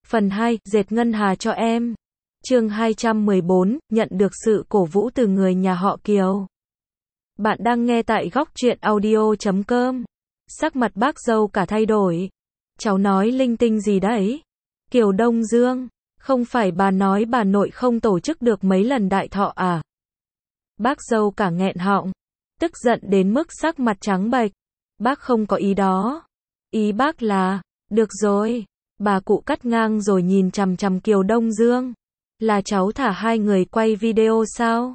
Phần 2, dệt ngân hà cho em. Chương 214, nhận được sự cổ vũ từ người nhà họ Kiều. Bạn đang nghe tại góc truyện audio.com. Sắc mặt bác dâu cả thay đổi. Cháu nói linh tinh gì đấy? Kiều Đông Dương, không phải bà nói bà nội không tổ chức được mấy lần đại thọ à? Bác dâu cả nghẹn họng, tức giận đến mức sắc mặt trắng bệch. Bác không có ý đó. Ý bác là, được rồi. Bà cụ cắt ngang rồi nhìn chằm chằm Kiều Đông Dương. Là cháu thả hai người quay video sao?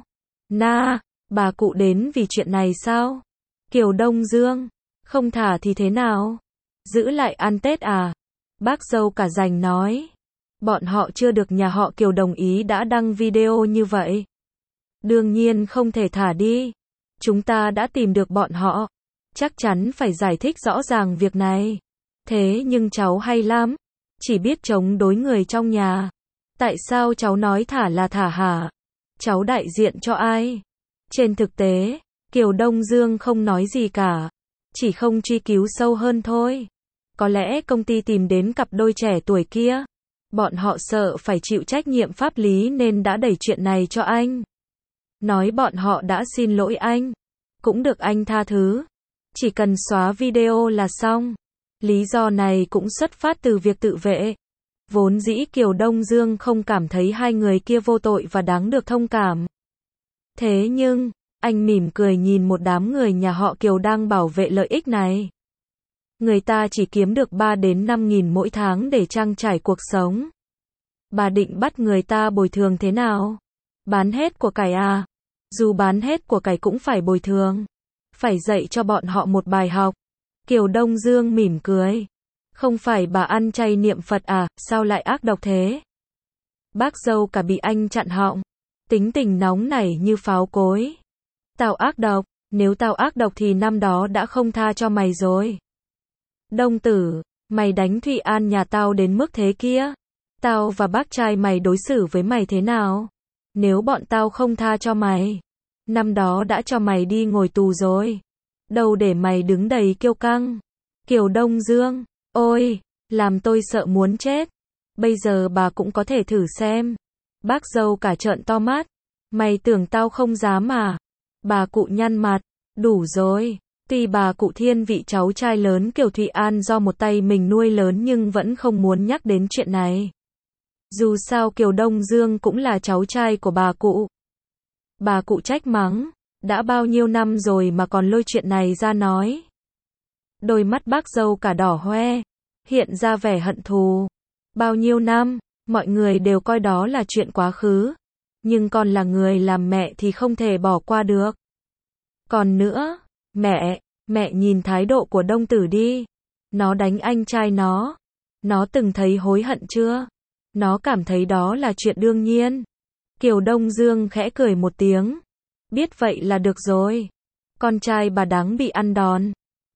Bà cụ đến vì chuyện này sao? Kiều Đông Dương, không thả thì thế nào? Giữ lại ăn Tết à? Bác dâu cả rành nói. Bọn họ chưa được nhà họ Kiều đồng ý đã đăng video như vậy. Đương nhiên không thể thả đi. Chúng ta đã tìm được bọn họ. Chắc chắn phải giải thích rõ ràng việc này. Thế nhưng cháu hay lắm. Chỉ biết chống đối người trong nhà. Tại sao cháu nói thả là thả hả? Cháu đại diện cho ai? Trên thực tế, Kiều Đông Dương không nói gì cả. Chỉ không truy cứu sâu hơn thôi. Có lẽ công ty tìm đến cặp đôi trẻ tuổi kia. Bọn họ sợ phải chịu trách nhiệm pháp lý nên đã đẩy chuyện này cho anh. Nói bọn họ đã xin lỗi anh. Cũng được anh tha thứ. Chỉ cần xóa video là xong. Lý do này cũng xuất phát từ việc tự vệ. Vốn dĩ Kiều Đông Dương không cảm thấy hai người kia vô tội và đáng được thông cảm. Thế nhưng, anh mỉm cười nhìn một đám người nhà họ Kiều đang bảo vệ lợi ích này. Người ta chỉ kiếm được 3 đến 5 nghìn mỗi tháng để trang trải cuộc sống. Bà định bắt người ta bồi thường thế nào? Bán hết của cải à? Dù bán hết của cải cũng phải bồi thường. Phải dạy cho bọn họ một bài học. Kiều Đông Dương mỉm cười. Không phải bà ăn chay niệm Phật à, sao lại ác độc thế? Bác dâu cả bị anh chặn họng. Tính tình nóng nảy như pháo cối. Tao ác độc, nếu tao ác độc thì năm đó đã không tha cho mày rồi. Đông tử, mày đánh Thụy An nhà tao đến mức thế kia. Tao và bác trai mày đối xử với mày thế nào? Nếu bọn tao không tha cho mày, năm đó đã cho mày đi ngồi tù rồi. Đâu để mày đứng đầy kiêu căng. Kiều Đông Dương, ôi, làm tôi sợ muốn chết. Bây giờ bà cũng có thể thử xem. Bác dâu cả trợn to mắt. Mày tưởng tao không dám à? Bà cụ nhăn mặt. Đủ rồi. Tuy bà cụ thiên vị cháu trai lớn Kiều Thụy An do một tay mình nuôi lớn nhưng vẫn không muốn nhắc đến chuyện này. Dù sao Kiều Đông Dương cũng là cháu trai của bà cụ. Bà cụ trách mắng. Đã bao nhiêu năm rồi mà còn lôi chuyện này ra nói. Đôi mắt bác dâu cả đỏ hoe. Hiện ra vẻ hận thù. Bao nhiêu năm, mọi người đều coi đó là chuyện quá khứ. Nhưng con là người làm mẹ thì không thể bỏ qua được. Còn nữa, mẹ nhìn thái độ của Đông tử đi. Nó đánh anh trai nó. Nó từng thấy hối hận chưa? Nó cảm thấy đó là chuyện đương nhiên. Kiều Đông Dương khẽ cười một tiếng. Biết vậy là được rồi. Con trai bà đáng bị ăn đòn.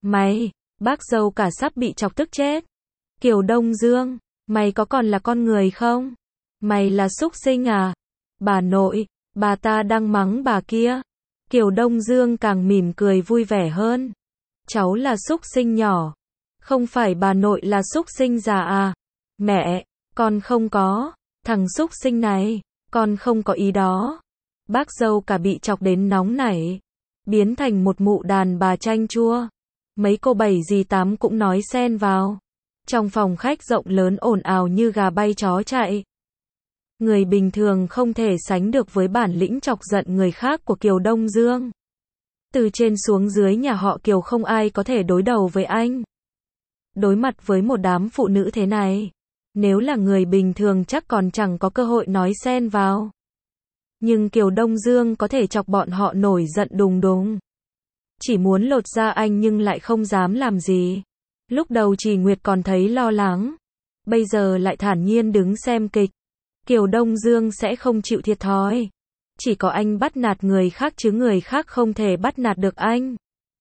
Bác dâu cả sắp bị chọc tức chết. Kiều Đông Dương, mày có còn là con người không? Mày là súc sinh à? Bà nội, bà ta đang mắng bà kia. Kiều Đông Dương càng mỉm cười vui vẻ hơn. Cháu là súc sinh nhỏ. Không phải bà nội là súc sinh già à? Mẹ, con không có. Thằng súc sinh này, con không có ý đó. Bác dâu cả bị chọc đến nóng nảy. Biến thành một mụ đàn bà chanh chua. Mấy cô bảy dì tám cũng nói xen vào. Trong phòng khách rộng lớn ồn ào như gà bay chó chạy. Người bình thường không thể sánh được với bản lĩnh chọc giận người khác của Kiều Đông Dương. Từ trên xuống dưới nhà họ Kiều không ai có thể đối đầu với anh. Đối mặt với một đám phụ nữ thế này, nếu là người bình thường chắc còn chẳng có cơ hội nói xen vào. Nhưng Kiều Đông Dương có thể chọc bọn họ nổi giận đùng đùng. Chỉ muốn lột da anh nhưng lại không dám làm gì. Lúc đầu Trì Nguyệt còn thấy lo lắng. Bây giờ lại thản nhiên đứng xem kịch. Kiều Đông Dương sẽ không chịu thiệt thòi. Chỉ có anh bắt nạt người khác chứ người khác không thể bắt nạt được anh.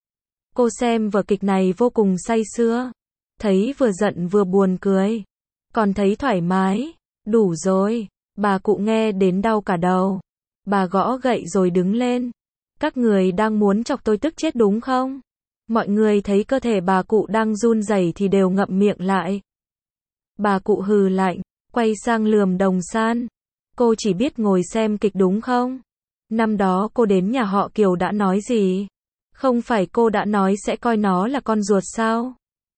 Cô xem vở kịch này vô cùng say sưa. Thấy vừa giận vừa buồn cười. Còn thấy thoải mái. Đủ rồi. Bà cụ nghe đến đau cả đầu. Bà gõ gậy rồi đứng lên. Các người đang muốn chọc tôi tức chết đúng không? Mọi người thấy cơ thể bà cụ đang run rẩy thì đều ngậm miệng lại. Bà cụ hừ lạnh. quay sang lườm Đồng San. Cô chỉ biết ngồi xem kịch đúng không? Năm đó cô đến nhà họ Kiều đã nói gì? Không phải cô đã nói sẽ coi nó là con ruột sao?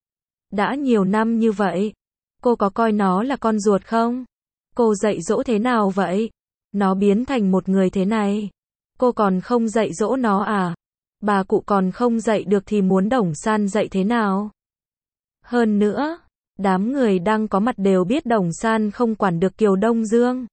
Đã nhiều năm như vậy, cô có coi nó là con ruột không? Cô dạy dỗ thế nào vậy? Nó biến thành một người thế này, cô còn không dạy dỗ nó à? Bà cụ còn không dạy được thì muốn Đồng San dạy thế nào? Hơn nữa, đám người đang có mặt đều biết Đồng San không quản được Kiều Đông Dương.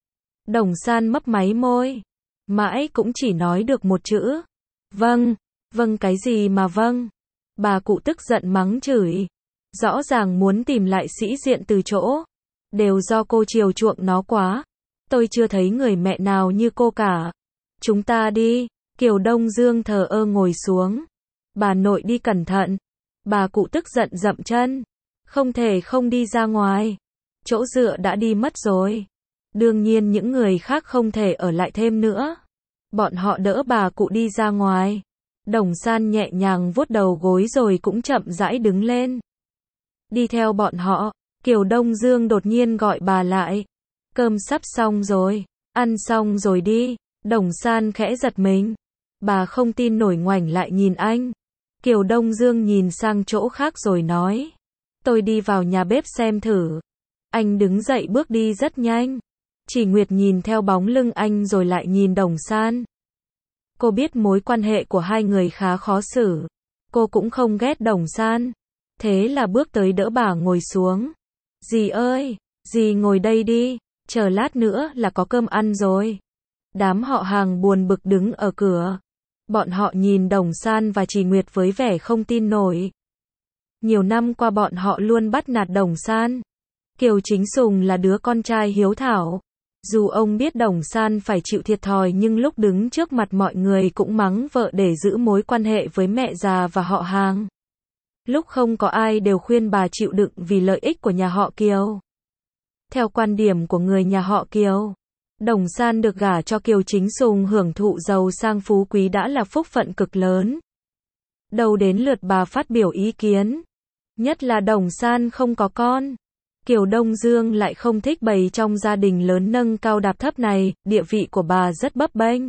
Đồng San mấp máy môi, mãi cũng chỉ nói được một chữ. Vâng. Vâng cái gì mà vâng? Bà cụ tức giận mắng chửi. Rõ ràng muốn tìm lại sĩ diện từ chỗ. Đều do cô chiều chuộng nó quá. Tôi chưa thấy người mẹ nào như cô cả. Chúng ta đi. Kiều Đông Dương thờ ơ ngồi xuống. Bà nội đi cẩn thận. Bà cụ tức giận dậm chân. Không thể không đi ra ngoài. Chỗ dựa đã đi mất rồi. Đương nhiên những người khác không thể ở lại thêm nữa. Bọn họ đỡ bà cụ đi ra ngoài. Đồng San nhẹ nhàng vuốt đầu gối rồi cũng chậm rãi đứng lên. Đi theo bọn họ, Kiều Đông Dương đột nhiên gọi bà lại. Cơm sắp xong rồi, ăn xong rồi đi. Đồng San khẽ giật mình. Bà không tin nổi ngoảnh lại nhìn anh. Kiều Đông Dương nhìn sang chỗ khác rồi nói. Tôi đi vào nhà bếp xem thử. Anh đứng dậy bước đi rất nhanh. Chỉ Nguyệt nhìn theo bóng lưng anh rồi lại nhìn Đồng San. Cô biết mối quan hệ của hai người khá khó xử. Cô cũng không ghét Đồng San. Thế là bước tới đỡ bà ngồi xuống. Dì ơi, dì ngồi đây đi, chờ lát nữa là có cơm ăn rồi. Đám họ hàng buồn bực đứng ở cửa. Bọn họ nhìn Đồng San và Chỉ Nguyệt với vẻ không tin nổi. Nhiều năm qua bọn họ luôn bắt nạt Đồng San. Kiều Chính Sùng là đứa con trai hiếu thảo. Dù ông biết Đồng San phải chịu thiệt thòi nhưng lúc đứng trước mặt mọi người cũng mắng vợ để giữ mối quan hệ với mẹ già và họ hàng. Lúc không có ai đều khuyên bà chịu đựng vì lợi ích của nhà họ Kiều. Theo quan điểm của người nhà họ Kiều, Đồng San được gả cho Kiều Chính Sùng hưởng thụ giàu sang phú quý đã là phúc phận cực lớn. Đâu đến lượt bà phát biểu ý kiến. Nhất là Đồng San không có con. Kiều Đông Dương lại không thích bày trong gia đình lớn nâng cao đạp thấp này, địa vị của bà rất bấp bênh.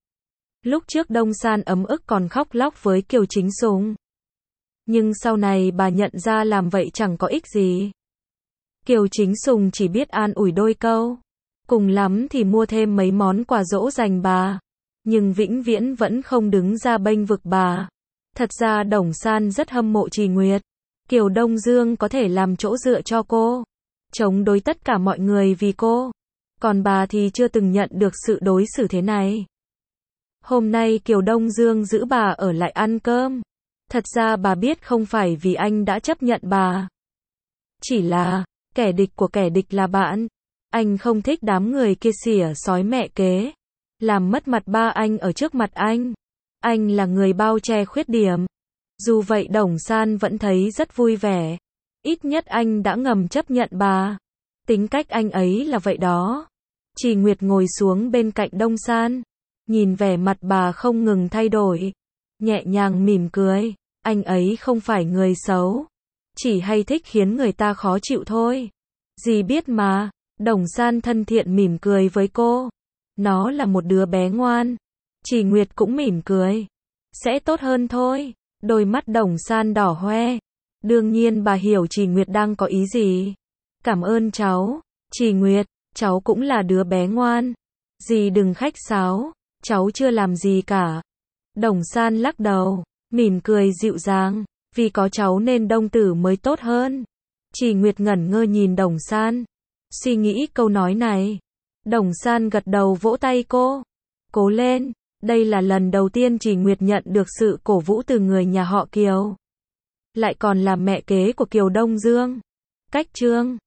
Lúc trước Đông San ấm ức còn khóc lóc với Kiều Chính Sùng. Nhưng sau này bà nhận ra làm vậy chẳng có ích gì. Kiều Chính Sùng chỉ biết an ủi đôi câu. Cùng lắm thì mua thêm mấy món quà dỗ dành bà. Nhưng vĩnh viễn vẫn không đứng ra bênh vực bà. Thật ra Đồng San rất hâm mộ Chỉ Nguyệt. Kiều Đông Dương có thể làm chỗ dựa cho cô. Chống đối tất cả mọi người vì cô. Còn bà thì chưa từng nhận được sự đối xử thế này. Hôm nay Kiều Đông Dương giữ bà ở lại ăn cơm. Thật ra bà biết không phải vì anh đã chấp nhận bà. Chỉ là, kẻ địch của kẻ địch là bạn. Anh không thích đám người kia xỉa xói mẹ kế. Làm mất mặt ba anh ở trước mặt anh. Anh là người bao che khuyết điểm. Dù vậy Đồng San vẫn thấy rất vui vẻ. Ít nhất anh đã ngầm chấp nhận bà. Tính cách anh ấy là vậy đó. Chỉ Nguyệt ngồi xuống bên cạnh Đông San. Nhìn vẻ mặt bà không ngừng thay đổi. Nhẹ nhàng mỉm cười. Anh ấy không phải người xấu. Chỉ hay thích khiến người ta khó chịu thôi. Dì biết mà. Đồng San thân thiện mỉm cười với cô. Nó là một đứa bé ngoan. Chỉ Nguyệt cũng mỉm cười. Sẽ tốt hơn thôi. Đôi mắt Đồng San đỏ hoe. Đương nhiên bà hiểu Chỉ Nguyệt đang có ý gì. Cảm ơn cháu. Chỉ Nguyệt, cháu cũng là đứa bé ngoan. Dì đừng khách sáo. Cháu chưa làm gì cả. Đồng San lắc đầu. Mỉm cười dịu dàng. Vì có cháu nên Đông Tử mới tốt hơn. Chỉ Nguyệt ngẩn ngơ nhìn Đồng San. Suy nghĩ câu nói này. Đồng San gật đầu vỗ tay cô. Cố lên. Đây là lần đầu tiên Chỉ Nguyệt nhận được sự cổ vũ từ người nhà họ Kiều. Lại còn là mẹ kế của Kiều Đông Dương. Cách chương